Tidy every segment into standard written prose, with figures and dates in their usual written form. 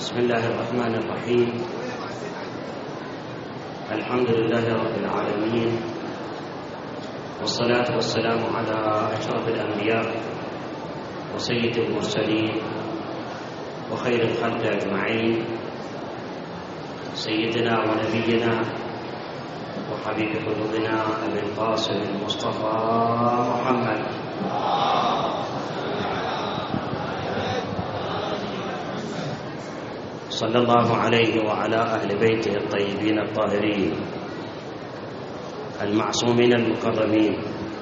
بسم الله الرحمن الرحيم. الحمد لله رب العالمين، والصلاة والسلام على أشرف الأنبياء وسيد المرسلين وخير الخلق أجمعين، سيدنا ونبينا وحبيب قلوبنا أبي القاسم المصطفى محمد صلى الله عليه وعلى أهل بيته الطيبين الطاهرين المعصومين المكرمين،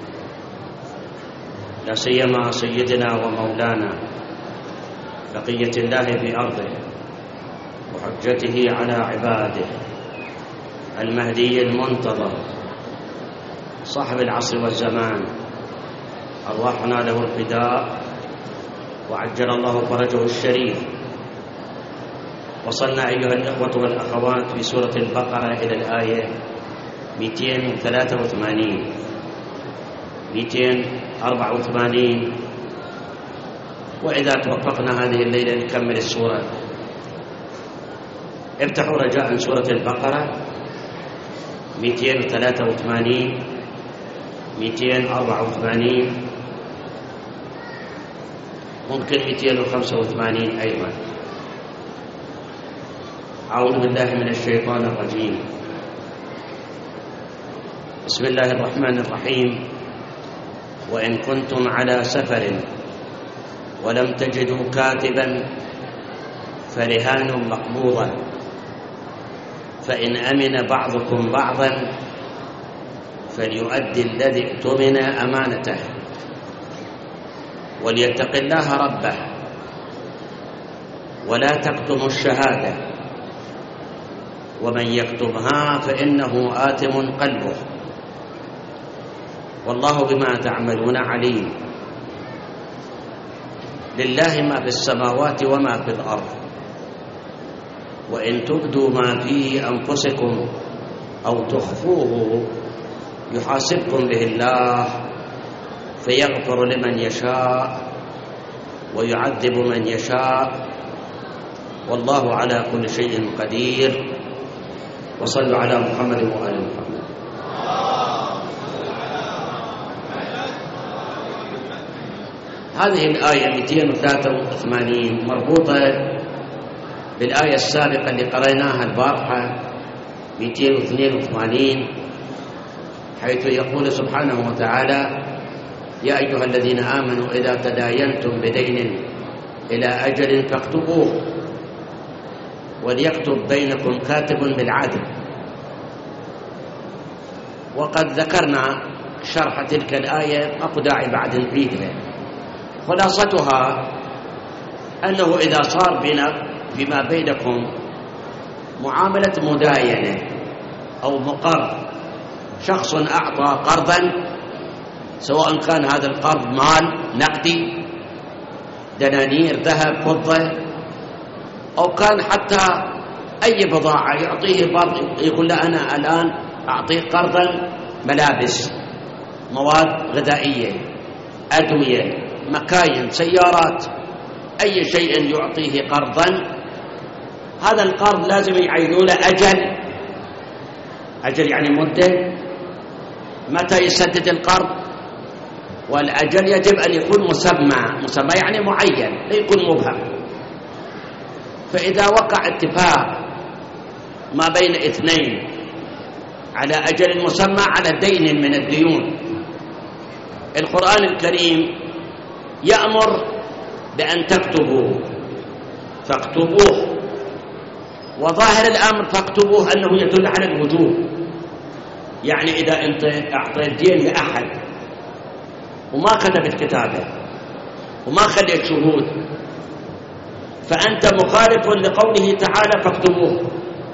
لا سيما سيدنا ومولانا بقية الله في أرضه وحجته على عباده المهدي المنتظر صاحب العصر والزمان، أرواحنا له الفداء وعجل الله فرجه الشريف. وصلنا أيها الإخوة والأخوات في سورة البقرة إلى الآية 283 284، وإذا توفقنا هذه الليلة نكمل السورة. افتحوا رجاء سورة البقرة 283 284، ممكن 285 أيضا. أعوذ بالله من الشيطان الرجيم. بسم الله الرحمن الرحيم. وإن كنتم على سفر ولم تجدوا كاتبا فرهان مقبوضة، فإن أمن بعضكم بعضا فليؤدي الذي اؤتمن أمانته وليتق الله ربه ولا تكتموا الشهادة ومن يكتمها فإنه آثم قلبه والله بما تعملون عليم. لله ما في السماوات وما في الأرض، وإن تبدوا ما في أنفسكم أو تخفوه يحاسبكم به الله فيغفر لمن يشاء ويعذب من يشاء والله على كل شيء قدير. وصلوا على محمد وآل محمد. هذه الآية 283 مربوطة بالآية السابقة اللي قرأناها البارحة 282، حيث يقول سبحانه وتعالى: يا أيها الذين آمنوا إذا تداينتم بدين إلى أجل فاكتبوه وليكتب بينكم كاتب بالعدل. وقد ذكرنا شرح تلك الآية، ماكو داعي بعد نعيدها. خلاصتها أنه إذا صار فيما بينكم معاملة مداينة أو مقرض، شخص أعطى قرضا سواء كان هذا القرض مال نقدي دنانير ذهب فضة، أو كان حتى أي بضاعة يعطيه بعض، يقول له أنا الآن أعطيك قرضا ملابس، مواد غذائية، أدوية، مكاين، سيارات، أي شيء يعطيه قرضا. هذا القرض لازم يعينوا له أجل يعني مدة متى يسدد القرض، والأجل يجب أن يكون مسمى يعني معين، لا يكون مبهم. فإذا وقع اتفاق ما بين اثنين على أجل مسمى على دين من الديون، القرآن الكريم يأمر بأن تكتبوه فاكتبوه، وظاهر الأمر فاكتبوه أنه يدل على الوجوب. يعني إذا أنت أعطيت دين لأحد وما كتبت كتابه وما خليت شهود، فأنت مخالف لقوله تعالى فاكتبوه.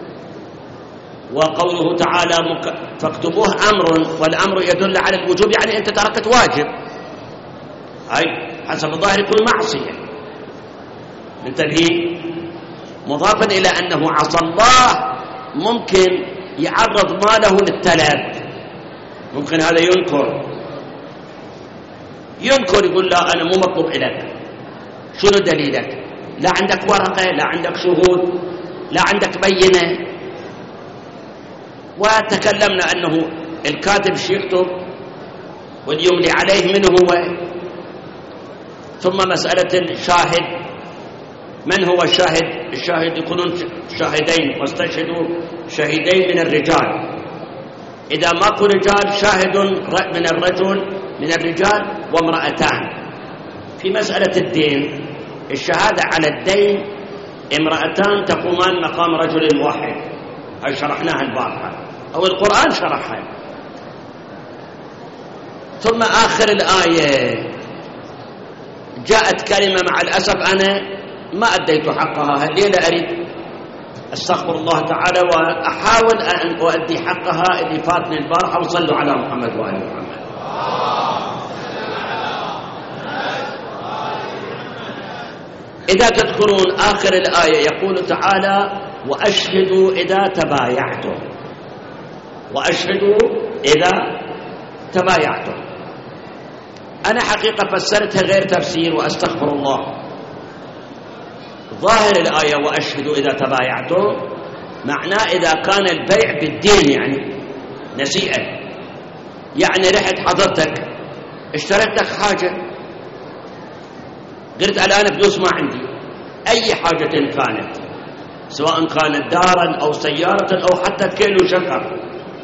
وقوله تعالى فاكتبوه أمر، والأمر يدل على الوجوب، يعني أنت تركت واجب، أي حسب الظاهر يكون معصية. منتبهين؟ مضافا إلى أنه عصى الله ممكن يعرض ماله للتلف، ممكن هذا ينكر يقول لا أنا مو مطلوب إليك، شنو دليلك؟ لا عندك ورقة، لا عندك شهود، لا عندك بينة. وتكلمنا أنه الكاتب شي يكتب واليملي عليه من هو. ثم مسألة الشاهد، من هو الشاهد؟ الشاهد يكونون شاهدين، واستشهدوا شهيدين من الرجال. إذا ماكو رجال شاهد من الرجال وامرأتان. في مسألة الدين، الشهادة على الدين امرأتان تقومان مقام رجل واحد، هاي شرحناها البارحة أو القرآن شرحها. ثم آخر الآية جاءت كلمة مع الأسف أنا ما أديت حقها الليلة، أريد أستغفر الله تعالى وأحاول أن أؤدي حقها اللي فاتني البارحة. وصلوا على محمد وآل محمد. إذا تذكرون آخر الآية يقول تعالى وأشهدوا إذا تبايعتم، وأشهدوا إذا تبايعتم. أنا حقيقة فسرتها غير تفسير وأستغفر الله. ظاهر الآية وأشهدوا إذا تبايعتم معناه إذا كان البيع بالدين، يعني نسيئة، يعني رحت حضرتك اشتريت لك حاجة، قلت الآن فلوس ما عندي، أي حاجة كانت، سواء كانت دارا أو سيارة أو حتى كيلو شكر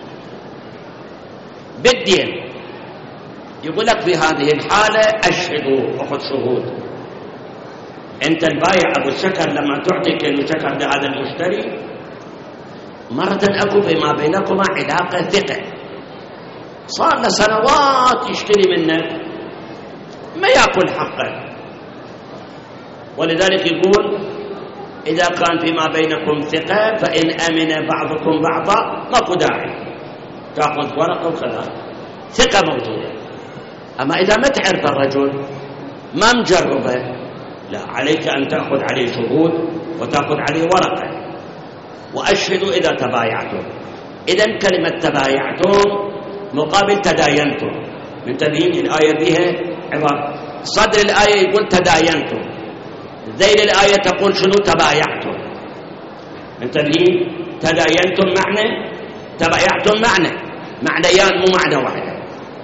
بالدين، يقول لك في هذه الحالة أشهدوا، أخذ شهود. أنت البايع أبو الشكر لما تعطي كيلو شكر لهذا المشتري، مرة أكو فيما بينكما علاقة ثقة، صار له سنوات يشتري منك ما يأكل حقه. ولذلك يقول إذا كان فيما بينكم ثقة فإن أمن بعضكم بعضا ماكو داعي تأخذ ورقة وكذا، ثقة موجودة. أما إذا ما تعرف الرجل ما مجربه، لا، عليك أن تأخذ عليه شهود وتأخذ عليه ورقة. وأشهدوا إذا تبايعتم. إذن كلمة تبايعتم مقابل تداينتم. من تبيين الآية بها عبارة، صدر الآية يقول تداينتم، ذيل الآية تقول شنو؟ تبايعتم. من تبيين تداينتم معنى، تبايعتم معنيان مو معنى واحدة.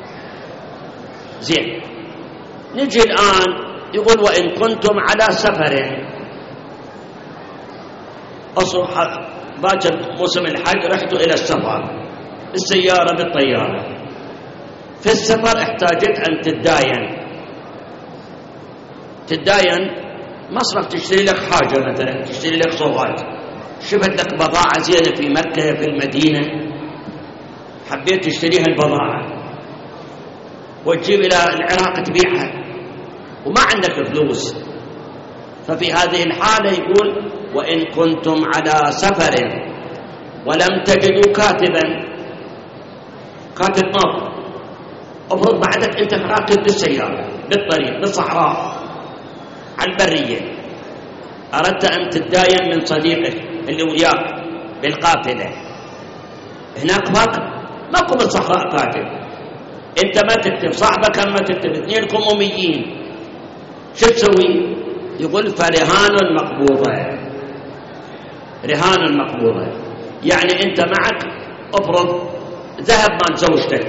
زين، نجي الآن يقول وإن كنتم على سفر، أصبح باكر موسم الحج، رحتوا إلى السفر بالسيارة بالطيارة، في السفر احتاجت أن تداين مصرف، تشتري لك حاجة مثلا، تشتري لك صوغات، شفت لك بضاعة زينة في مكة في المدينة، حبيت تشتريها البضاعة وتجيب إلى العراق تبيعها وما عندك فلوس. ففي هذه الحالة يقول وإن كنتم على سفر ولم تجدوا كاتبا، كاتب ناطق، افرض بعدك انت راكب بالسيارة بالطريق بالصحراء على البرية، أردت أن تتداين من صديقك اللي وياك بالقافلة، هناك ماكو بالصحراء كاتب، انت ما تكتب، صاحبك ما تكتب، اثنينكم أميين، شو تسوي؟ يقول فرهان مقبوضة. رهان مقبوضة يعني انت معك، افرض ذهب مال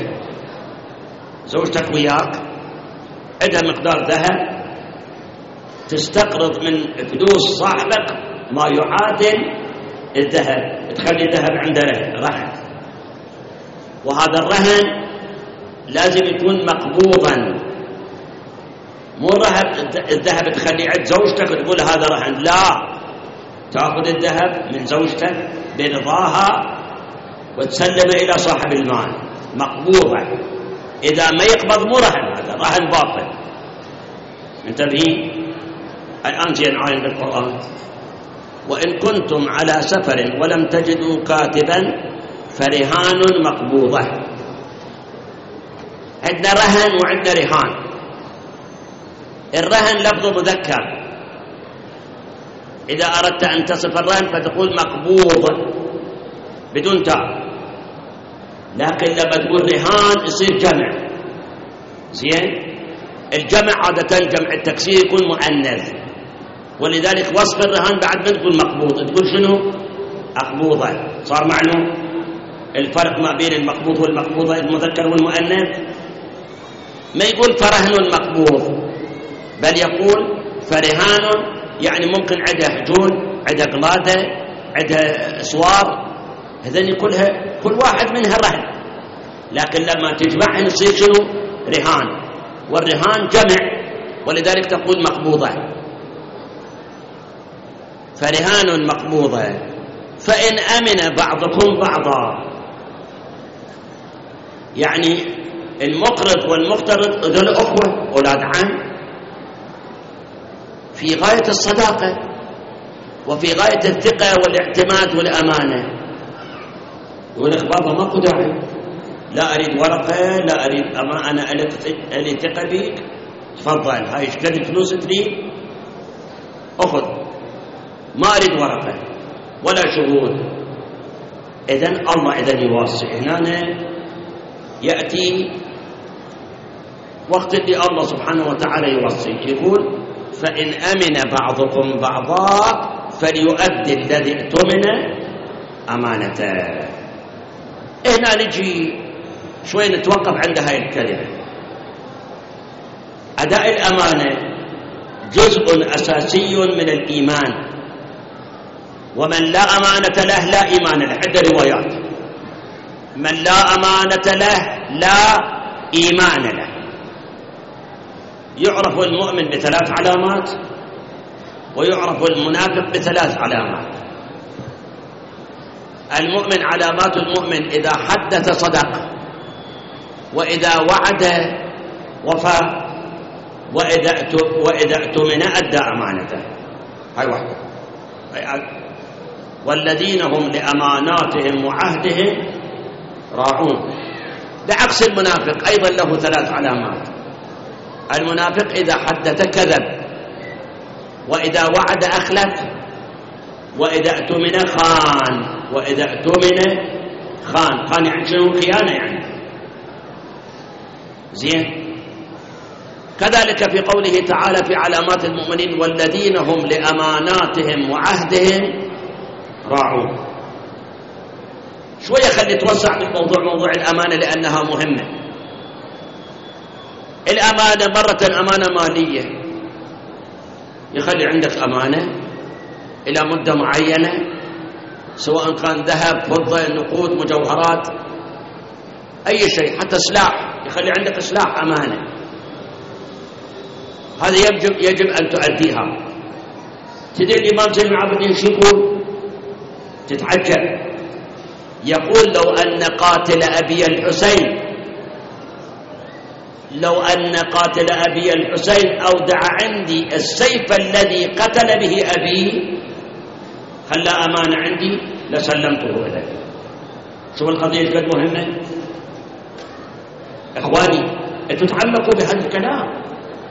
زوجتك وياك، عندها مقدار ذهب، تستقرض من فلوس صاحبك ما يعادل الذهب، تخلي الذهب عنده رهن، وهذا الرهن لازم يكون مقبوضا، مو الذهب تخليه عند زوجتك وتقول هذا رهن، لا، تأخذ الذهب من زوجتك برضاها وتسلمه إلى صاحب المال مقبوضا. إذا ما يقبض مو رهن، هذا رهن باطل. انتبهين الآن زين عاين بالقرآن، وإن كنتم على سفر ولم تجدوا كاتبا فرهان مقبوضة. عندنا رهن وعندنا رهان. الرهن لفظ مذكر، إذا أردت أن تصف الرهن فتقول مقبوض بدون تاء، لكن لما تقول رهان يصير جمع. زين، الجمع عادة جمع التكسير يكون مؤنث، ولذلك وصف الرهان بعد ما تقول مقبوض تقول شنو؟ أقبوضة. صار معلوم الفرق ما بين المقبوض والمقبوضة المذكر والمؤنث؟ ما يقول فرهن مقبوض، بل يقول فرهان، يعني ممكن عندها حجول، عندها قلادة، عندها اسوار، هذين كلها كل واحد منها رهن، لكن لما تجمعهن يصير شنو؟ رهان. والرهان جمع، ولذلك تقول مقبوضة. فرهان مقبوضة. فإن أمن بعضكم بعضا، يعني المقرض والمقترض ذول أخوة أولاد عم في غاية الصداقة وفي غاية الثقة والاعتماد والأمانة. يقول لك بابا ماكو داعي، لا أريد ورقة، لا أريد أنا ألي ثقة بيك، تفضل هاي ايش قد فلوس تريد أخذ، ما أريد ورقة ولا شهود. إذن الله إذن يوصي هنا يأتي وقت اللي الله سبحانه وتعالى يوصي، يقول فإن أمن بعضكم بعضا فليؤدي الذي اؤتمن أمانته. هنا نجي شوي نتوقف عند هاي الكلمة. أداء الأمانة جزء أساسي من الإيمان، ومن لا أمانة له لا إيمان له. عدة روايات: من لا أمانة له لا إيمان له. يعرف المؤمن بثلاث علامات، ويعرف المنافق بثلاث علامات. المؤمن علامات المؤمن: إذا حدث صدق، وإذا وعد وفى، وإذا اؤتمن أدى أمانته. هاي واحدة. والذين هم لأماناتهم وعهدهم راعون. بعكس المنافق أيضا له ثلاث علامات. المنافق إذا حدث كذب، وإذا وعد أخلف، وإذا اؤتمن خان. وإذا اؤتمن خان يعني شنو؟ خيانة يعني. زين. كذلك في قوله تعالى في علامات المؤمنين: والذين هم لأماناتهم وعهدهم راعون. شوية خلي نتوسع بالموضوع، موضوع الأمانة، لأنها مهمة. الأمانة مرة أمانة مالية، يخلي عندك أمانة إلى مدة معينة، سواء كان ذهب، فضة، نقود، مجوهرات، أي شيء، حتى سلاح، يخلي عندك سلاح أمانة. هذا يجب أن تؤديها. تدري الإمام زين العابدين شو يقول؟ تتعجب. يقول: لو أن قاتل أبي الحسين، لو أن قاتل أبي الحسين أودع عندي السيف الذي قتل به أبي، خلى أمانة عندي لسلمته إليه. شوف القضية قد مهمة. إخواني، تتعلقوا بهذا الكلام.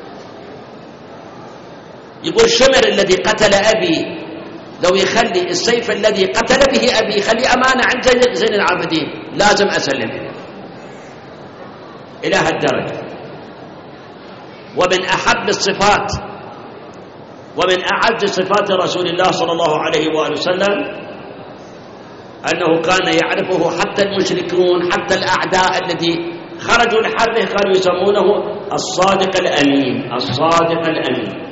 يقول: شمر الذي قتل أبي لو يخلي السيف الذي قتل به أبي يخلي أمانة عند زين العابدين، لازم أسلمه. إلى هالدرجة. ومن أحب الصفات ومن أعز صفات رسول الله صلى الله عليه وآله وسلم أنه كان يعرفه حتى المشركون، حتى الأعداء الذي خرجوا لحربه كانوا يسمونه الصادق الأمين. الصادق الأمين.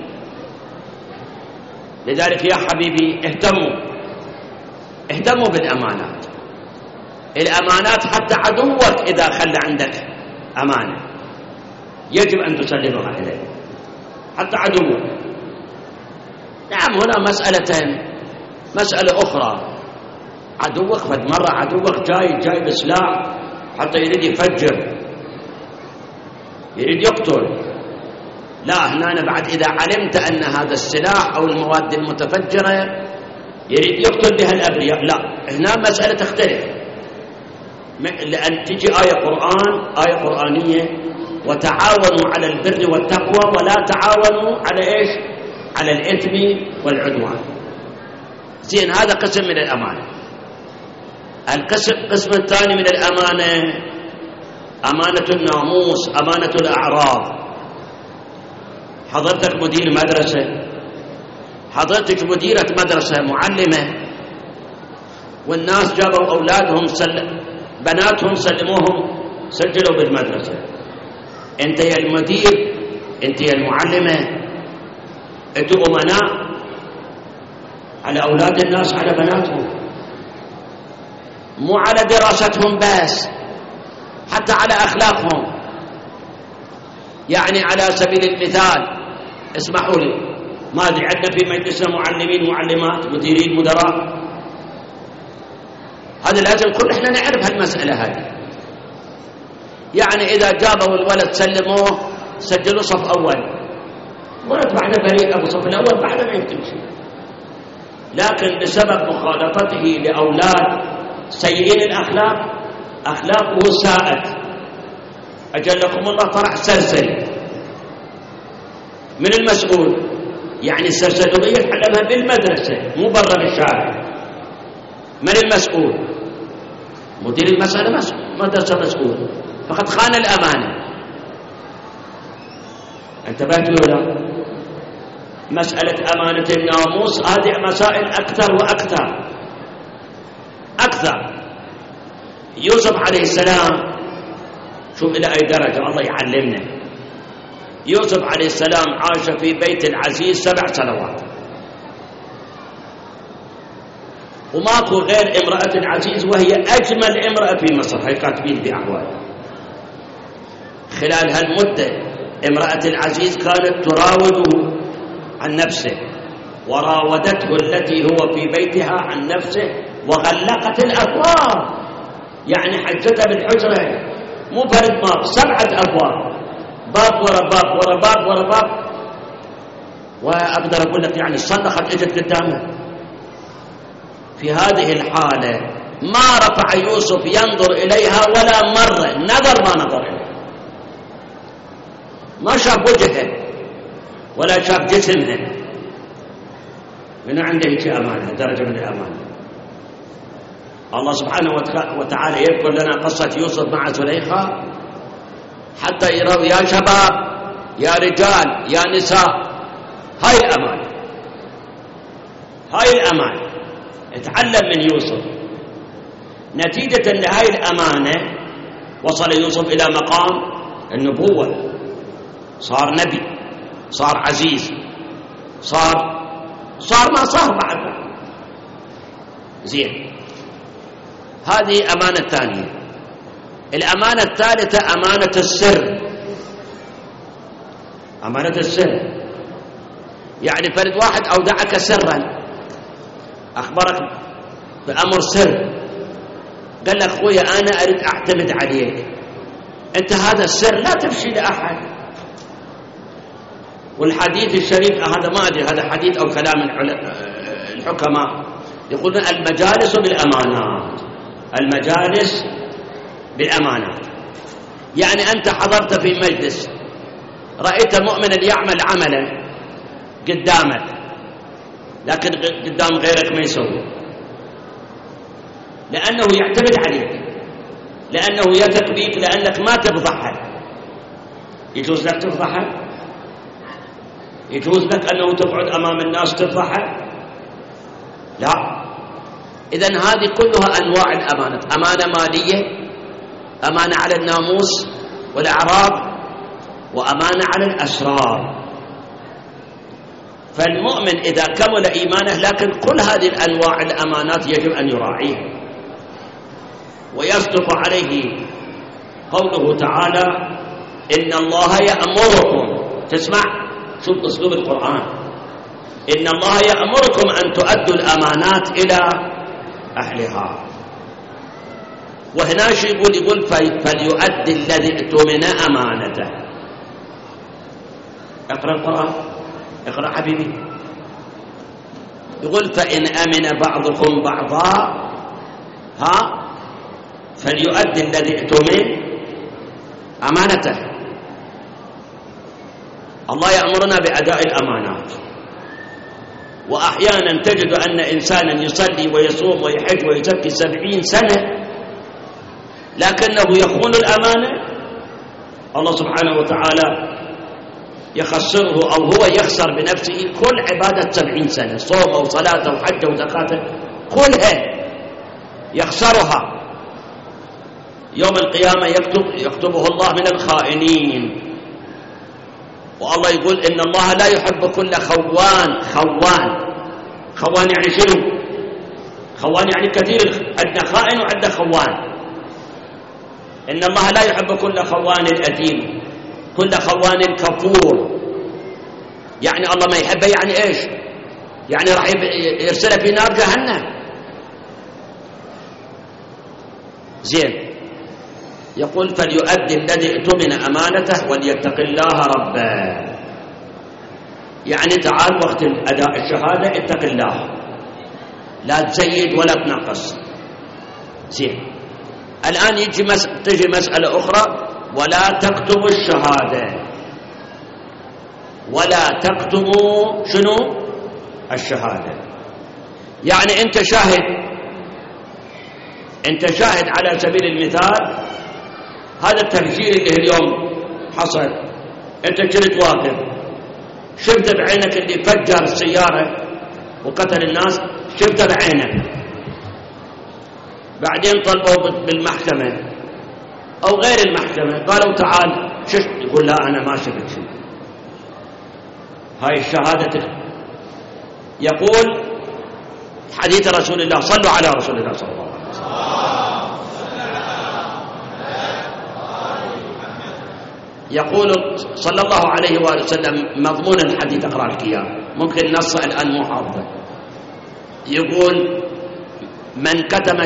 لذلك يا حبيبي اهتموا بالأمانات. الأمانات حتى عدوك إذا خلى عندك أمانة يجب أن تسلمها إليه، حتى عدوك. نعم، هنا مسألة أخرى. عدوك فد مرة عدوك جاي بسلاح حتى يريد يفجر، يريد يقتل. لا، هنا بعد إذا علمت أن هذا السلاح أو المواد المتفجرة يريد يقتل بها الأبرياء، لا، هنا مسألة تختلف. لأن تجي آية قرآنية: وتعاونوا على البر والتقوى ولا تعاونوا على إيش؟ على الإثم والعدوان. زين، هذا قسم من الأمانة. القسم الثاني من الأمانة أمانة الناموس، أمانة الأعراض. حضرتك مدير مدرسة، حضرتك مديرة مدرسة معلمة والناس جابوا أولادهم بناتهم سلموهم سجلوا بالمدرسة، أنت يا المدير أنت يا المعلمة أنتوا أمناء على أولاد الناس على بناتهم، مو على دراستهم بس، حتى على أخلاقهم. يعني على سبيل المثال اسمحوا لي، ما أدري عندنا في مجلسنا معلمين معلمات مديرين مدراء، هذا لازم كل احنا نعرف هالمسألة هذه. يعني إذا جابوا الولد سلموه سجلوا صف أول، ولد بعد بريء أبو صف الأول بعد ما يكتب شيء، لكن بسبب مخالطته لأولاد سيئين الأخلاق أخلاقه ساءت، أجلكم الله طلع سرسري. من المسؤول؟ يعني السرسلوية تعلمها بالمدرسة مو برا بالشارع. من المسؤول؟ مدير المسألة مدرسة مسؤول، فقد خان الأمانة. انتبهتوا ولا؟ مسألة أمانة الناموس هذه مسائل أكثر وأكثر أكثر. يوسف عليه السلام شوف إلى أي درجة الله يعلمنا. يوسف عليه السلام عاش في بيت العزيز 7 سنوات، وماكو غير امرأة العزيز وهي أجمل امرأة في مصر، هي كاتبين بأحوالها. خلال هالمدة امرأة العزيز كانت تراوده عن نفسه، وراودته التي هو في بيتها عن نفسه، وغلقت الأبواب. يعني حجتها بالحجرة مو فرد باب، 7 أبواب، باب ورا باب ورا باب ورا باب. وأقدر أقول لك يعني صدقت اجت قدامه. في هذه الحالة ما رفع يوسف ينظر إليها ولا مرة، نظر ما نظر إليها، ما شاف وجهها ولا شاف جسمها. من عنده هيك أمانة، درجة من الأمانة. الله سبحانه وتعالى يذكر لنا قصة يوسف مع زليخا حتى يروا يا شباب يا رجال يا نساء، هاي الأمانة، هاي الأمانة. اتعلم من يوسف. نتيجة لهاي الأمانة وصل يوسف إلى مقام النبوة، صار نبي، صار عزيز، صار ما صار بعد. زين، هذه أمانة ثانية. الأمانة الثالثة أمانة السر. أمانة السر يعني فرد واحد أودعك سرا، أخبرك بأمر سر، قال لك خويا أنا أريد أعتمد عليك، أنت هذا السر لا تفشي لأحد. والحديث الشريف هذا ما أدري هذا حديث أو كلام الحكماء، يقولون المجالس بالأمانات، المجالس بالأمانات. يعني أنت حضرت في مجلس رأيت مؤمنا يعمل عملا قدامك، لكن قدام غيرك ما يسوي، لأنه يعتمد عليك، لأنه يثق بيك، لأنك ما تفضحه. يجوز لك تفضحه؟ يجوز لك أنه تقعد أمام الناس تفضحه؟ لا. إذن هذه كلها أنواع الأمانة. أمانة مالية، أمانة على الناموس والأعراض، وأمانة على الأسرار. فالمؤمن إذا كمل إيمانه لكن كل هذه الأنواع الأمانات يجب أن يراعيها. ويصدق عليه قوله تعالى إن الله يأمركم، تسمع شوف أسلوب القرآن، إن الله يأمركم أن تؤدوا الأمانات إلى أهلها. وهنا شو يقول فليؤدي الذي اؤتمن أمانته. اقرأ القرآن، اقرأ حبيبي. يقول فإن أمن بعضكم بعضا فليؤدي الذي اؤتمن أمانته. الله يأمرنا بأداء الأمانات، وأحيانا تجد أن إنسانا يصلي ويصوم ويحج ويزكي 70 سنة لكنه يخون الأمانة. الله سبحانه وتعالى يخسره أو هو يخسر بنفسه كل عبادة 70 سنة، صوم وصلاة وحج وزكاة كلها يخسرها. يوم القيامة يكتبه الله من الخائنين. والله يقول إن الله لا يحب كل خوان. خوان يعني شنو؟ خوان يعني كثير، عندنا خائن وعندنا خوان. إن الله لا يحب كل خوان أثيم، كل خوان كفور. يعني الله ما يحبه يعني إيش؟ يعني راح يرسله في نار جهنم. زين، يقول فليؤدي الذي اؤتمن أمانته وليتق الله ربه. يعني تعال وقت أداء الشهادة اتق الله، لا تزيد ولا تنقص. زين، الآن تجي مسألة أخرى، ولا تكتموا الشهادة. ولا تكتموا شنو؟ الشهادة. يعني أنت شاهد على سبيل المثال، هذا التفجير اللي اليوم حصل، أنت كنت واقف شفت بعينك اللي فجر السيارة وقتل الناس، شفت بعينك، بعدين طلبوا بالمحكمة أو غير المحكمة قالوا تعال شفت، يقول لا أنا ما شفت شيء. هاي الشهادة. يقول حديث رسول الله، صلوا على رسول الله صلى الله عليه وسلم، يقول صلى الله عليه وآله وسلم مضمون الحديث، أقرأ لك إياه ممكن نص الآن مو حافظه. يقول من كتم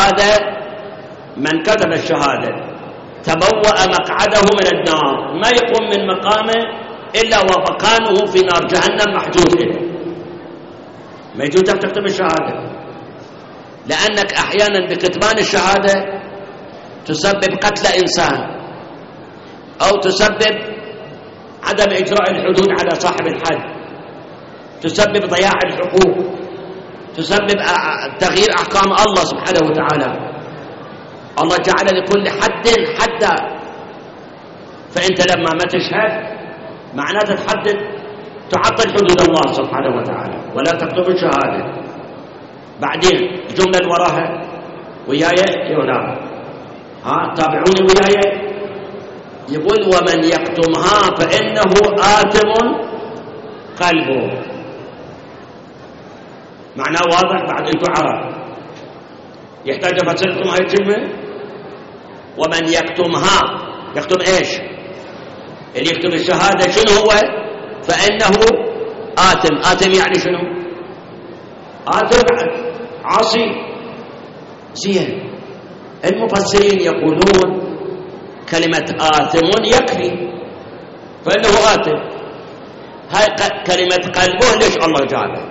الشهادة تبوأ مقعده من النار، ما يقوم من مقامه إلا ومكانه في نار جهنم محجوز له. ما يجوز تكتم الشهادة، لأنك أحيانا بكتمان الشهادة تسبب قتل إنسان، أو تسبب عدم إجراء الحدود على صاحب الحد، تسبب ضياع الحقوق، تسبب تغيير أحكام الله سبحانه وتعالى. الله جعل لكل حد حدا، فأنت لما ما تشهد معناته تعطل حدود الله سبحانه وتعالى. ولا تكتب الشهادة. بعدين الجملة اللي وراها وياي يولا، تابعوني وياي. يقول ومن يكتمها فإنه آثم قلبه. معناه واضح؟ بعد أنتم عرب يحتاج أفسر لكم هاي الكلمة. ومن يكتمها، يكتم إيش؟ اللي يكتم الشهادة شنو هو؟ فإنه آثم يعني شنو؟ آثم عاصي. زين، المفسرين يقولون كلمة آثم يكفي، فإنه آثم. هاي كلمة قلبه ليش الله جابها؟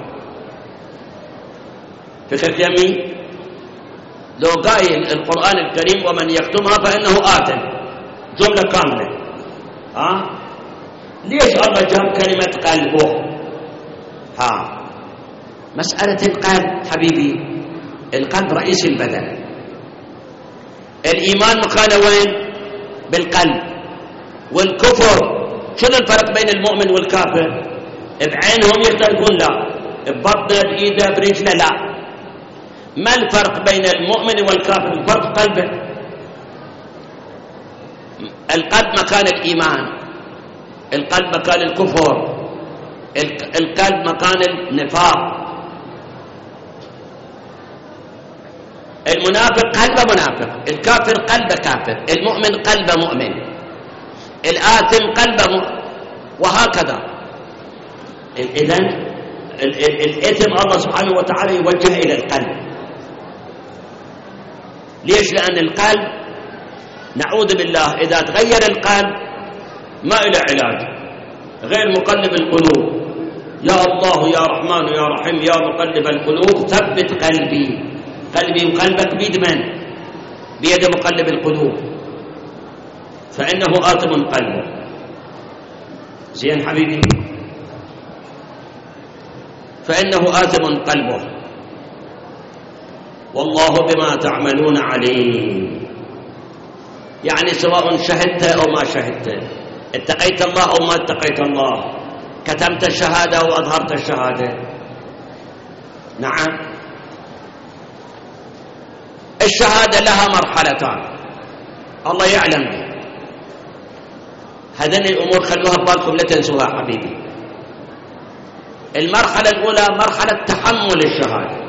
فكرت يمي؟ لو قايل القرآن الكريم ومن يكتمها فإنه آثم جملة كاملة، ليش الله جاب كلمة قلبه؟ مسألة القلب حبيبي، القلب رئيس البدن. الإيمان مكانه وين؟ بالقلب. والكفر شنو الفرق بين المؤمن والكافر؟ بعينهم يختلفون؟ لا. ببطنه، بإيده، برجله؟ لا. ما الفرق بين المؤمن والكافر؟ الفرق قلبه. القلب مكان الإيمان، القلب مكان الكفر، القلب مكان النفاق. المنافق قلبه منافق، الكافر قلبه كافر، المؤمن قلبه مؤمن، الآثم قلبه وهكذا. إذن الإثم الله سبحانه وتعالى يوجه إلى القلب. ليش؟ لأن القلب نعوذ بالله إذا تغير القلب ما إلى علاج غير مقلب القلوب. يا الله يا رحمن يا رحيم يا مقلب القلوب ثبت قلبي. قلبي وقلبك بيد من؟ بيد مقلب القلوب، فإنه آثم قلبه. زين حبيبي، فإنه آثم قلبه والله بما تعملون عليم. يعني سواء شهدت أو ما شهدت، اتقيت الله أو ما اتقيت الله، كتمت الشهادة أو أظهرت الشهادة. نعم، الشهادة لها مرحلتان الله يعلم بها. هذين الأمور خلوها ببالكم لا تنسوها حبيبي. المرحلة الأولى مرحلة تحمل الشهادة.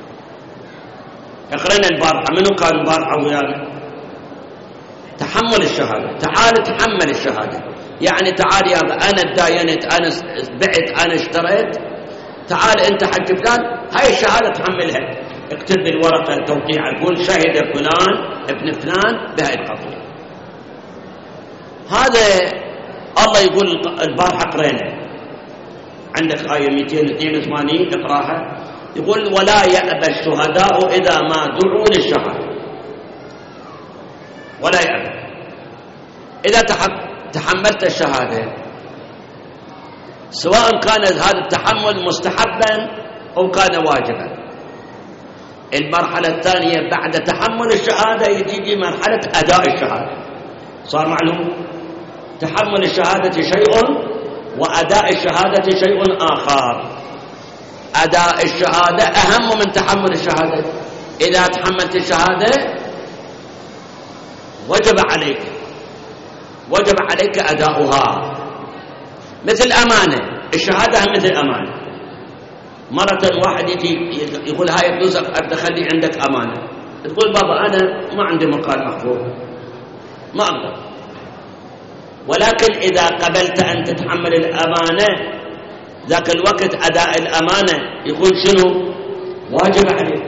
اقرأنا البارحة، منو كان البارحة ويانا؟ تحمل الشهادة. تعال تحمل الشهادة، يعني تعال يا أنا تداينت، أنا بعت، أنا اشتريت، تعال أنت حق فلان، هاي الشهادة تحملها، اكتب بالورقة توقيع، قول شهد فلان ابن فلان بهاي القضية. هذا الله يقول البارحة قرينا، عندك آية 282 اقراها، يقول ولا يأبى الشهداء إذا ما دعوا للشهادة. ولا يأبى. إذا تحملت الشهادة، سواء كان هذا التحمل مستحبا أو كان واجبا. المرحلة الثانية بعد تحمل الشهادة يجي مرحلة أداء الشهادة. صار معلوم؟ تحمل الشهادة شيء وأداء الشهادة شيء آخر. أداء الشهادة أهم من تحمل الشهادة. إذا تحملت الشهادة وجب عليك أداؤها، مثل أمانة. الشهادة مثل أمانة. مرة واحد يجي يقول هاي فلوسك أدخلي عندك أمانة، تقول بابا أنا ما عندي مكان محفوظ ما أقدر. ولكن إذا قبلت أن تتحمل الأمانة، ذاك الوقت أداء الأمانة يكون شنو؟ واجب عليك.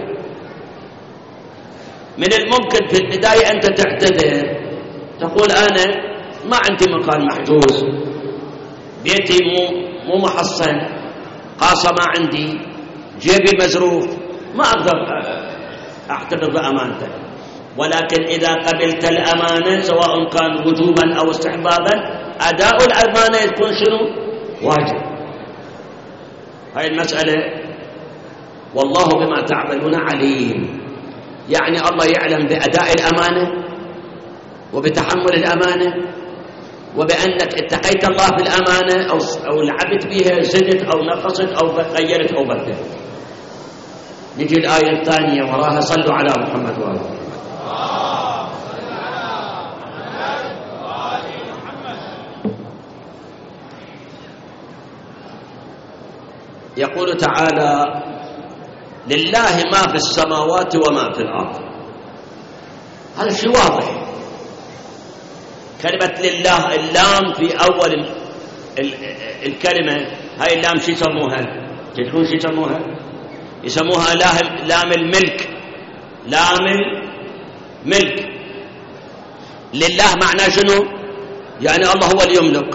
من الممكن في البداية أنت تعتذر، تقول أنا ما عندي مكان محجوز، بيتي مو محصن، قاصة ما عندي، جيبي مزروف، ما أقدر أعتذر بأمانتك. ولكن إذا قبلت الأمانة سواء كان وجوبا أو استحبابا، أداء الأمانة يكون شنو؟ واجب. هاي المسألة والله بما تعملون عليم. يعني الله يعلم بأداء الأمانة وبتحمل الأمانة، وبأنك اتقيت الله بالأمانة أو لعبت بها، زدت أو نقصت أو غيرت أو بدلت. نجي الآية الثانية وراها، صلوا على محمد وآل محمد. يقول تعالى لله ما في السماوات وما في الأرض. هذا شيء واضح. كلمة لله، اللام في أول الكلمة، هاي اللام شو يسموها؟ تدرون شو يسموها؟ يسموها لام الملك. لام الملك. لله معناه شنو؟ يعني الله هو اللي يملك،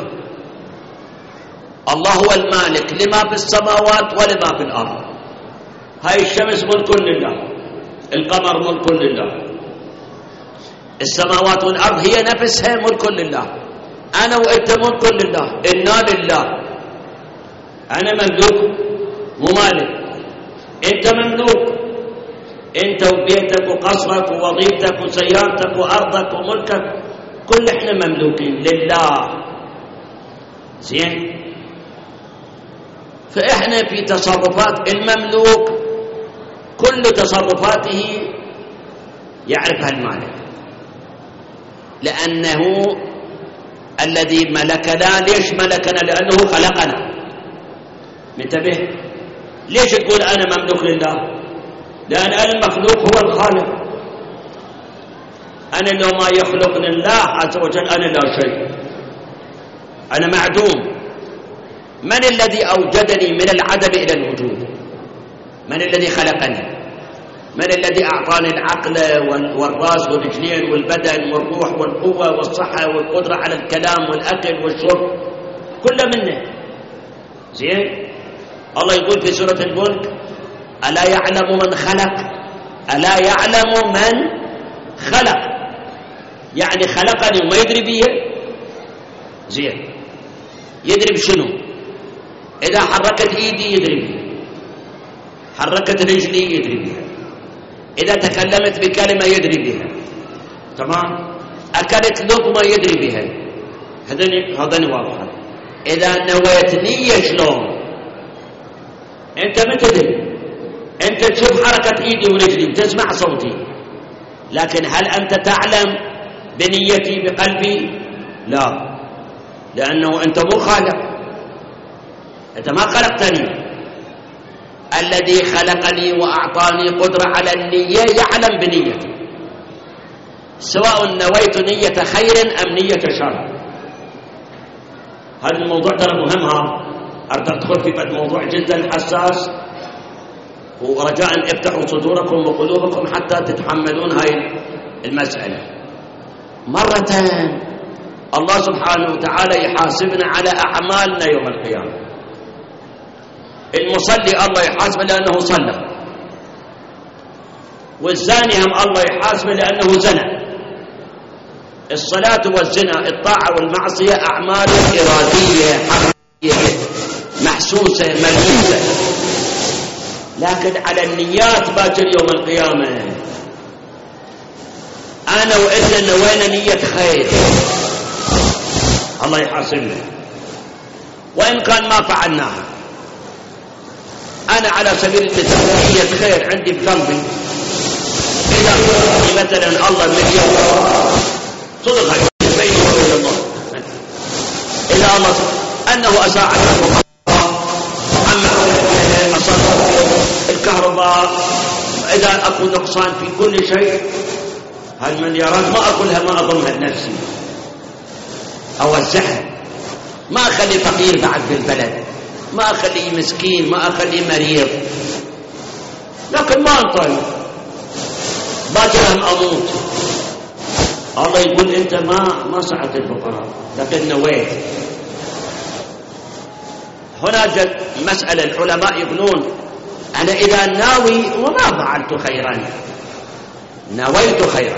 الله هو المالك لما في السماوات ولما في الأرض. هاي الشمس ملك لله، القمر ملك لله، السماوات والأرض هي نفسها ملك لله. أنا وإنت ملك لله، إنا لله. أنا مملوك مو مالك، أنت مملوك، أنت وبيتك وقصرك ووظيفتك وسيارتك وأرضك وملكك، كل إحنا مملوكين لله. زين؟ فإحنا في تصرفات المملوك كل تصرفاته يعرفها المالك، لأنه الذي ملكنا. ليش ملكنا؟ لأنه خلقنا. انتبه، ليش تقول أنا مملوك لله؟ لأن المخلوق هو الخالق. أنا لو ما يخلقني الله عز وجل أنا لا شيء، أنا معدوم. من الذي أوجدني من العدم إلى الوجود؟ من الذي خلقني؟ من الذي أعطاني العقل والرأس والرجلين والبدن والروح والقوة والصحة والقدرة على الكلام والأكل والشرب؟ كله منه. زين؟ الله يقول في سورة الملك ألا يعلم من خلق؟ ألا يعلم من خلق؟ يعني خلقني وما يدري بيه. زين، يدري بشنو؟ إذا حركت إيدي يدري بيه، حركت رجلي يدري بها، إذا تكلمت بكلمة يدري بها، تمام؟ أكلت لقمة يدري بها، هذني واضحة. إذا نويت نية شلون؟ أنت ما تدري، أنت تشوف حركة إيدي ورجلي وتسمع صوتي، لكن هل أنت تعلم بنيتي بقلبي؟ لا، لأنه أنت مو خالق، أنت ما خلقتني. الذي خلقني وأعطاني قدرة على النية يعلم بنيتي، سواء نويت نية خير أم نية شر. هذا الموضوع ترى مهم، أريد أدخل في موضوع جدا حساس، ورجاء افتحوا صدوركم وقلوبكم حتى تتحملون هاي المسألة. مرة الله سبحانه وتعالى يحاسبنا على أعمالنا يوم القيامة. المصلي الله يحاسبه لأنه صلى، والزاني هم الله يحاسبه لأنه زنى. الصلاة والزنا، الطاعة والمعصية أعمال إرادية حقيقية محسوسة ملموسة، لكن على النيات باكر يوم القيامة أنا وإنت نوينا نية خير الله يحاسبنا، وإن كان ما فعلناها. أنا على سبيل المثال نية خير عندي بقلبي، إذا مثلا الله مليون صدق بيني وبين الله، إذا الله أنه أساعد عما أصاب الكهرباء، إذا أكو نقصان في كل شيء، هالمليارات ما أكلها، ما أضمها لنفسي، أوزعها، ما أخلي فقير بعد في البلد، ما أخلي مسكين، ما أخلي مريض، لكن ما أنطل باكر أن أموت. الله يقول أنت ما سعت الفقراء، لكن نويت. هنا جد مسألة العلماء يقولون أنا إذا ناوي وما فعلت خيرا، نويت خيرا،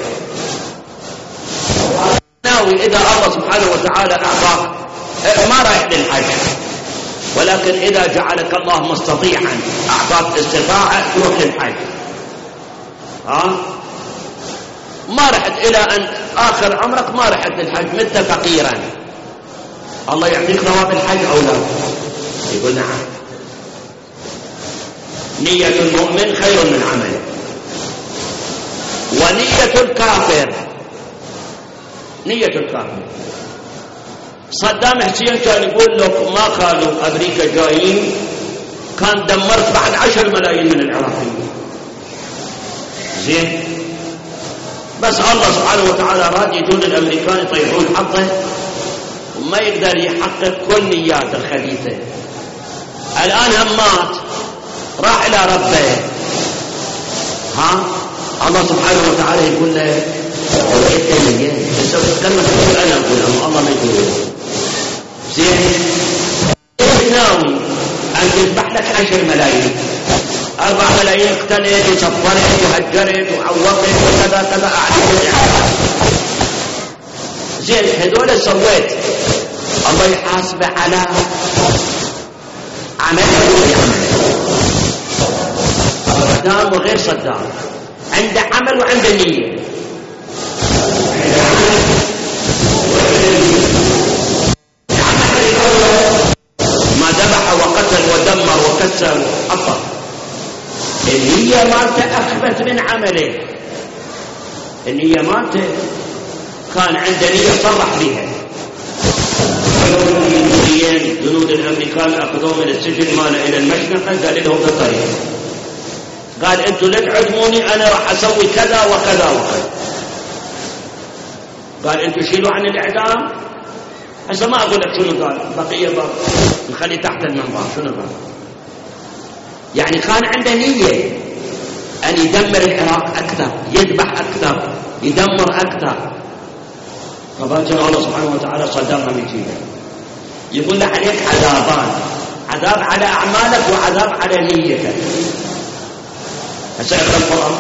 ناوي إذا الله سبحانه وتعالى أعطاك ما رايح للحج، ولكن إذا جعلك الله مستطيعا أعطاك استطاعة تروح للحج، ما رحت إلى أن آخر عمرك ما رحت للحج، مت فقيرا، الله يعطيك ثواب الحج أو لا؟ يقول نعم. نية المؤمن خير من عمله، ونية الكافر، نية الكافر. صدام حسين كان يقول لك ما قالوا أمريكا جايين كان دمرت بعد 10 ملايين من العراقيين، زين، بس الله سبحانه وتعالى راد يجون الأمريكان يطيحون حقه، وما يقدر يحقق كل نيات الخبيثة. الآن هم مات، راح إلى ربه، الله سبحانه وتعالى يقول له أنت نية، تسوي كلمة تقول أنا أقول، الله ما يقول. زين، ناوي أن تذبح لك 10 ملايين، 4 ملايين اقتنيت وصفرت وهجرت وعوضت وكذا كذا أعلم. زين، هذول سويت، الله يحاسب على عمل صدام وغير صدام، عنده عمل وعنده نية. ما ذبح وقتل ودمر وكسر وحطر، النية مالته أخبث من عمله. النية مالته كان عنده نية صرح بها. جنود الأمريكان أخذوه من السجن ماله إلى المشنقة، قال لهم بالطريق، قال أنتوا لا تعدموني، أنا راح أسوي كذا وكذا وكذا. قال أنتوا شيلوا عن الإعدام. هسه ما أقول لك شنو قال، بقية بقى نخلي تحت المنبر شنو قال. يعني كان عنده نية أن يدمر العراق أكثر، يذبح أكثر، يدمر أكثر. فباكر الله سبحانه وتعالى صدرنا من جيده، يقول له عليك عذابان، عذاب على أعمالك وعذاب على نيتك. هسه اقرأ القرآن،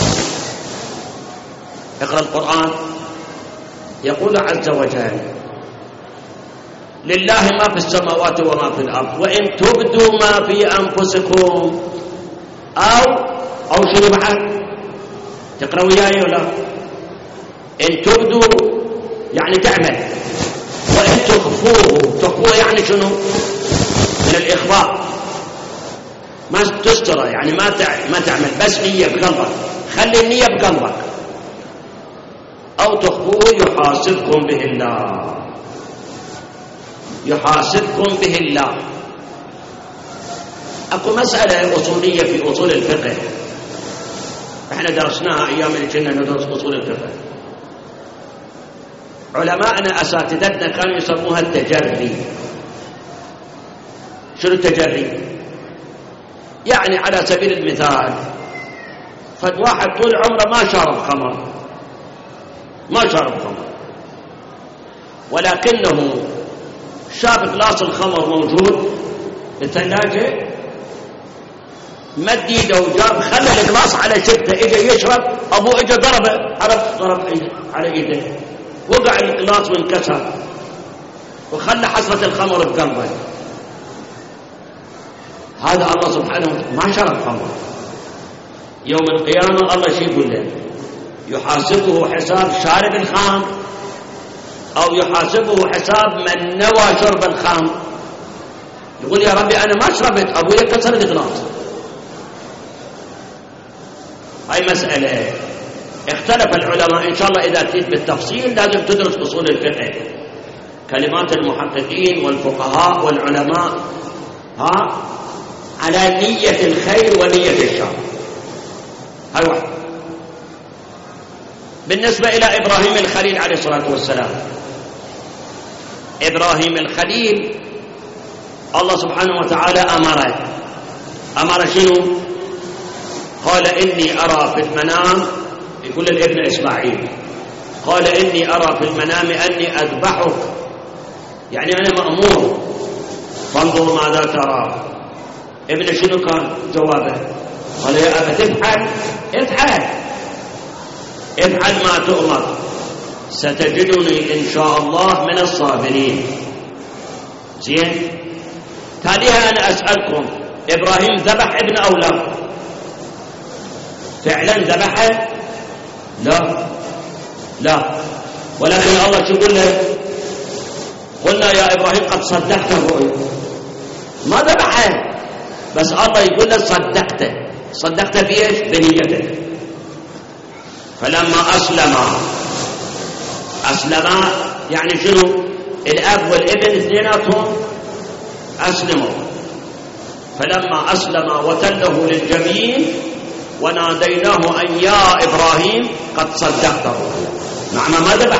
اقرأ القرآن. يقول عز وجل لله ما في السماوات وما في الأرض وإن تبدوا ما في أنفسكم أو شنو بعد؟ تقرأ وياي ولا؟ إن تبدوا يعني تعمل، وإن وإن تخفوه يعني شنو؟ من الإخفاء، ما تستره، يعني ما تعمل، بس نية بقلبك، خلي النية بقلبك. أو تخفوه يحاسبكم به الله، يحاسبكم به الله. أكو مسألة أصولية في أصول الفقه احنا درسناها أيام اللي كنا ندرس أصول الفقه. علماءنا أساتذتنا كانوا يسموها التجري. شنو التجري؟ يعني على سبيل المثال فد واحد طول عمره ما شرب خمر، ولكنه شاف غلاس الخمر موجود بالثلاجة، مد ايده وجاب، خلى الغلاس على شفته، اجى يشرب، ابوه اجى ضربه، ضرب على ايده، وقع الغلاس وانكسر، وخلى حسرة الخمر بقلبه. هذا الله سبحانه وتعالى ما شرب خمر. يوم القيامة الله شو يقول له؟ يحاسبه حساب شارب الخمر، أو يحاسبه حساب من نوى شرب الخمر. يقول يا ربي أنا ما شربت، أبوي كسر الغلاس. هاي مسألة اختلف العلماء. إن شاء الله إذا تريد بالتفصيل لازم تدرس أصول الفقه، كلمات المحققين والفقهاء والعلماء على نية الخير ونية الشر. هاي واحد. بالنسبة إلى إبراهيم الخليل عليه الصلاة والسلام، إبراهيم الخليل الله سبحانه وتعالى أمر شنو؟ قال إني أرى في المنام، يقول الابن إسماعيل، قال إني أرى في المنام أني أذبحك، يعني أنا مأمور، فانظر ماذا ترى. ابن شنو كان جوابه؟ قال يا أبا تفعل، افعل ما تؤمر، ستجدني إن شاء الله من الصابرين. زين. تاليها أنا أسألكم، إبراهيم ذبح ابن أو لا؟ فعلا ذبحه؟ لا، ولكن الله شو يقول له؟ قلنا يا إبراهيم قد صدقت الرؤيا، ما ذبحه، بس الله يقول له صدقت بإيش؟ بنيتك. فلما أسلما يعني شنو؟ الأب والابن اثنيناتهم أسلموا. فلما أسلما وتله للجبين وناديناه أن يا إبراهيم قد صدقت الرؤيا، معنى ما ذبح،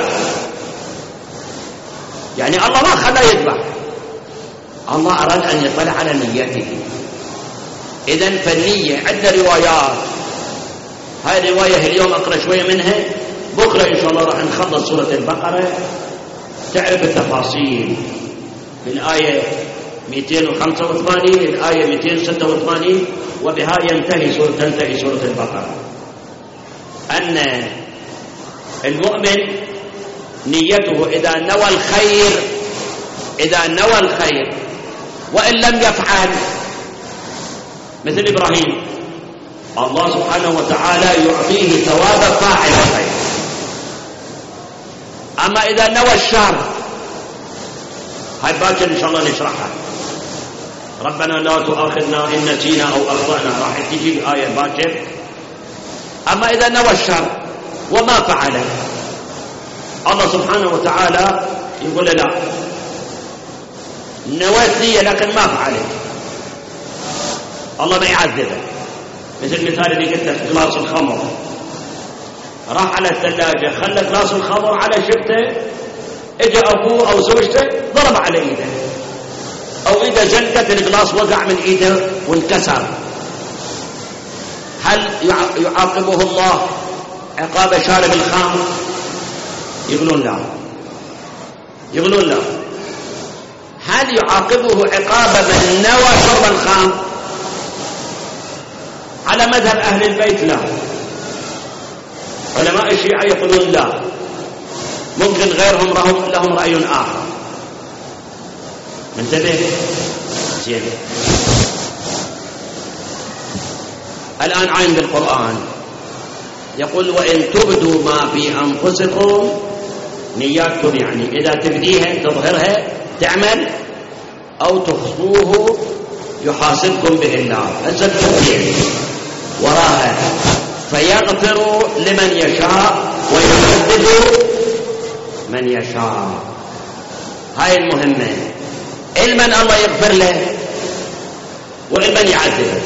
يعني الله ما خلاه يذبح، الله أراد أن يطلع على نيته. إذن فالنية عندنا روايات، هاي الرواية اليوم أقرأ شوية منها، بكرة إن شاء الله راح نخلص سورة البقرة تعرف التفاصيل من آية 285 الآية 286، وبها تنتهي سورة البقرة. أن المؤمن نيته إذا نوى الخير وإن لم يفعل، مثل إبراهيم، الله سبحانه وتعالى يعطيه ثواب فاعل الخير. أما إذا نوى الشر، هاي باكر إن شاء الله نشرحها، ربنا لا تؤاخذنا إن نسينا أو أخطأنا، راح تجي آية باكر. أما إذا نوى الشر وما فعله، الله سبحانه وتعالى يقول لا، نويت نية لكن ما فعلت، الله ما يعذبه. مثل المثال اللي قلت لك، غلاس الخمر، راح على الثلاجة خلى غلاس الخمر على شفته، اجى أبوه أو زوجته ضرب على إيده، أو إذا زنقت الغلاس وقع من إيده وانكسر، هل يعاقبه الله عقاب شارب الخمر؟ يقولون لا. هل يعاقبه عقاب من نوى شرب الخمر؟ على مذهب أهل البيت لا، علماء الشيعة يقولون لا، ممكن غيرهم لهم رأي آخر. منتبه؟ زين. الآن عين بالقرآن يقول وإن تبدوا ما في أنفسكم نياتكم يعني إذا تبديها تظهرها تعمل أو تخفوه يحاسبكم به الله. هذا التوفيق وراها فيغفر لمن يشاء ويعذب من يشاء. هاي المهمة. علما الله يغفر له وعلما يعذبه.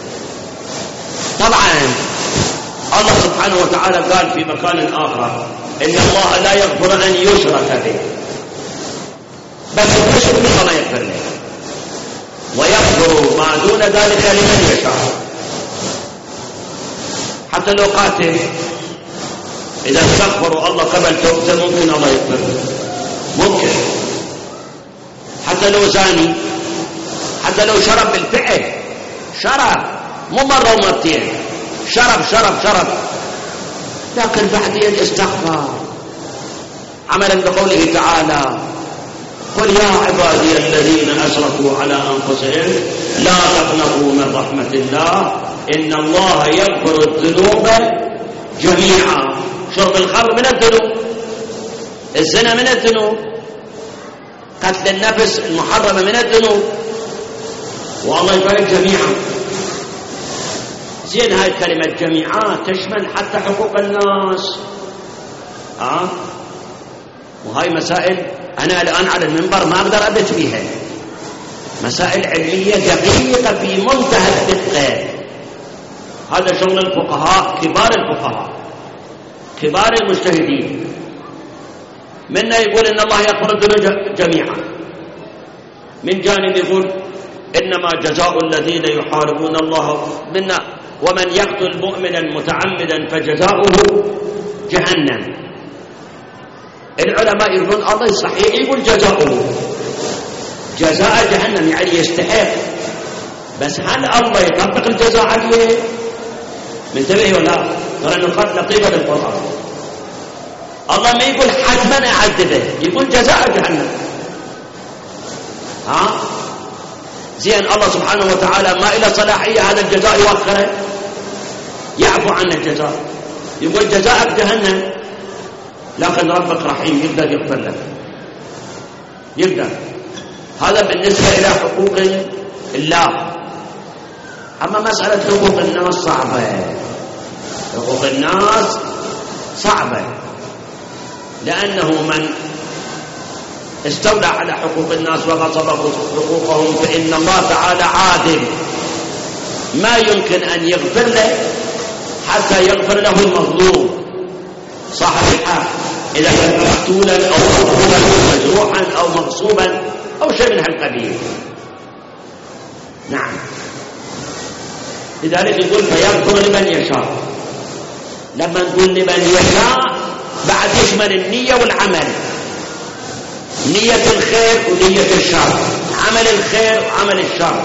طبعا الله سبحانه وتعالى قال في مكان آخر إن الله لا يغفر أن يشرك به، بس الشرك الله يغفر له ويغفر ما دون ذلك لمن يشاء. حتى لو قاتل إذا استغفروا الله قبل توبته ممكن الله يغفر له، ممكن. حتى لو زاني، حتى لو شرب بالفعل، شرب مو مرة ومرتين، شرب لكن بعدين استغفر عملا بقوله تعالى قل يا عبادي الذين أسرفوا على أنفسهم لا تقنطوا من رحمة الله إن الله يغفر الذنوب جميعا. شرب الخمر من الذنوب، الزنا من الذنوب، قتل النفس المحرمة من الذنوب، والله يبارك جميعا. زين هاي الكلمة جميعا تشمل حتى حقوق الناس. وهاي مسائل أنا الآن على المنبر ما أقدر أبت فيها، مسائل علمية دقيقة في منتهى الدقة. هذا شغل الفقهاء، كبار الفقهاء، كبار المجتهدين. منا يقول إن الله يغفر الذنوب جميعا، من جانب يقول إنما جزاء الذين يحاربون الله منا ومن يقتل مؤمنا متعمدا فجزاؤه جهنم. العلماء يقولون الله صحيح يقول جزاؤه جزاء جهنم يعني يستحق، بس هل الله يطبق الجزاء عليه؟ منتبه ولا؟ ترى نقاط لطيفة بالقرآن. الله ما يقول حتما أعذبه، يقول جزاء جهنم. زين الله سبحانه وتعالى ما إلى صلاحية هذا الجزاء يوخره، يعفو عن الجزاء، يقول جزاءك جهنم، لكن ربك رحيم يقدر يغفر لك، يقدر. هذا بالنسبة إلى حقوق الله. أما مسألة حقوق الناس صعبة، حقوق الناس صعبة، لأنه من استولى على حقوق الناس وغصب حقوقهم فإن الله تعالى عادل، ما يمكن أن يغفر له حتى يغفر له المظلوم صاحب الحق، إذا كان مقتولا أو مقتولا أو مجروحا أو مغصوبا أو شيء من هالقبيل. نعم، لذلك يقول فيغفر لمن يشاء. لما نقول لمن يشاء بعد يشمل النية والعمل، نية الخير ونية الشر، عمل الخير وعمل الشر.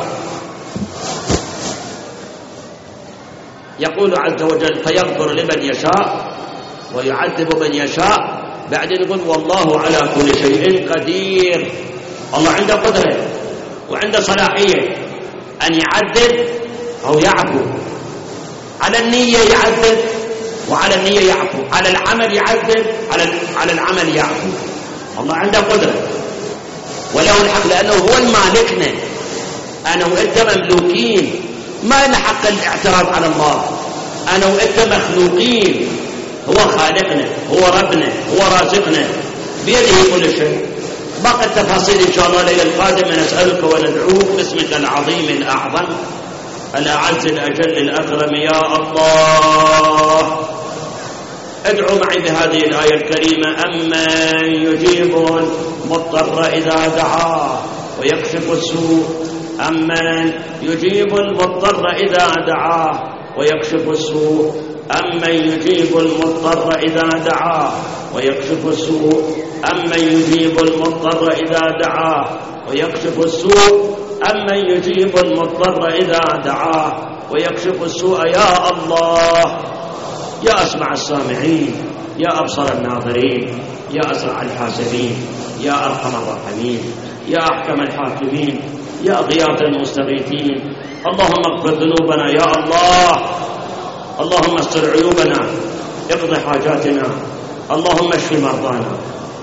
يقول عز وجل فيغفر لمن يشاء ويعذب من يشاء. بعدين يقول والله على كل شيء قدير. الله عنده قدرة وعنده صلاحية أن يعذب أو يعفو. على النية يعذب وعلى النية يعفو، على العمل يعذب على العمل يعفو. الله عنده قدرة وله الحق، لأنه هو المالكنا. أنا وإنت مملوكين، ما لنا حق الاعتراض على الله. أنا وإنت مخلوقين، هو خالقنا، هو ربنا، هو رازقنا، بيده كل شيء. باقي التفاصيل إن شاء الله الليلة القادمة نسألك وندعوك باسمك العظيم الأعظم الأعز الأجل الأكرم يا الله. ادعوا معي بهذه الآية الكريمة أمن يجيب المضطر إذا دعاه ويكشف السوء، أمن يجيب المضطر إذا دعاه ويكشف السوء، أمن يجيب المضطر إذا دعاه ويكشف السوء، أمن يجيب المضطر إذا دعاه ويكشف السوء، أمن يجيب المضطر إذا دعاه ويكشف السوء. يا الله، يا أسمع السامعين، يا أبصر الناظرين، يا أسرع الحاسبين، يا أرحم الراحمين، يا أحكم الحاكمين، يا غياث المستغيثين. اللهم اغفر ذنوبنا يا الله، اللهم استر عيوبنا، اقض حاجاتنا، اللهم اشف مرضانا،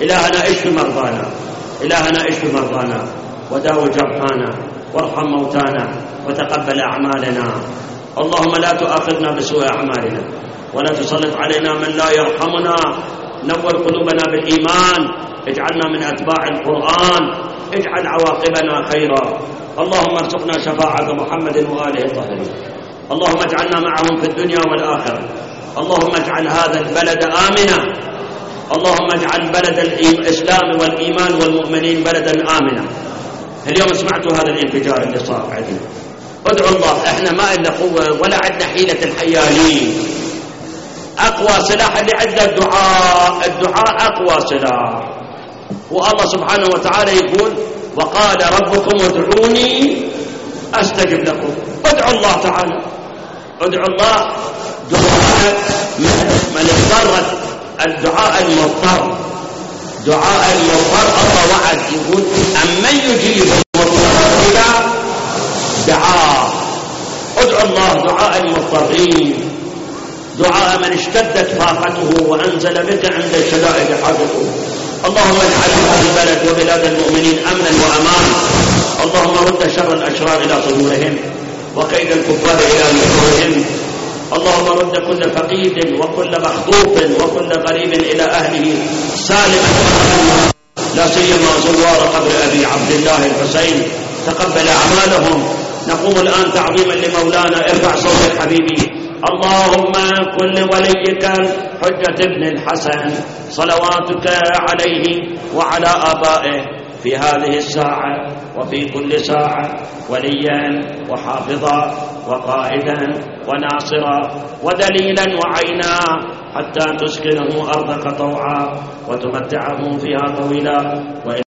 إلهنا اشف مرضانا، إلهنا اشف مرضانا وداو جرحانا وارحم موتانا وتقبل أعمالنا. اللهم لا تؤاخذنا بسوء أعمالنا ولا تسلط علينا من لا يرحمنا. نور قلوبنا بالإيمان، اجعلنا من أتباع القرآن، اجعل عواقبنا خيرا. اللهم ارزقنا شفاعة محمد وآله الطاهرين. اللهم اجعلنا معهم في الدنيا والآخرة. اللهم اجعل هذا البلد آمنا. اللهم اجعل بلد الإسلام والإيمان والمؤمنين بلدا آمنا. اليوم سمعتوا هذا الانفجار اللي صار عندنا. ادعوا الله، احنا ما لنا قوة ولا عندنا حيلة الحيالين. أقوى سلاح اللي عندنا الدعاء، الدعاء أقوى سلاح. والله سبحانه وتعالى يقول وقال ربكم ادعوني أستجب لكم. ادعوا الله تعالى، ادعوا الله. دعاء من اضطرت، الدعاء المضطر، دعاء المضطر الله وعد يقول أمن يجيب المضطر إذا دعاه. ادعوا الله دعاء المضطرين، دعاء من اشتدت فاقته وأنزل بك عند الشدائد حاجته. اللهم اجعل هذا البلد وبلاد المؤمنين أمنا وأمان. اللهم رد شر الأشرار إلى صدورهم وكيد الكفار إلى نحورهم. اللهم رد كل فقيد وكل مخطوف وكل غريب إلى أهله سالما، لا سيما زوار قبر أبي عبد الله الحسين. تقبل أعمالهم. نقوم الآن تعظيما لمولانا. ارفع صوتك حبيبي. اللهم كن لوليك حجة ابن الحسن صلواتك عليه وعلى آبائه في هذه الساعة وفي كل ساعة وليا وحافظا وقائدا وناصرا ودليلا وعينا، حتى تسكنه أرضك طوعا وتمتعه فيها طويلا.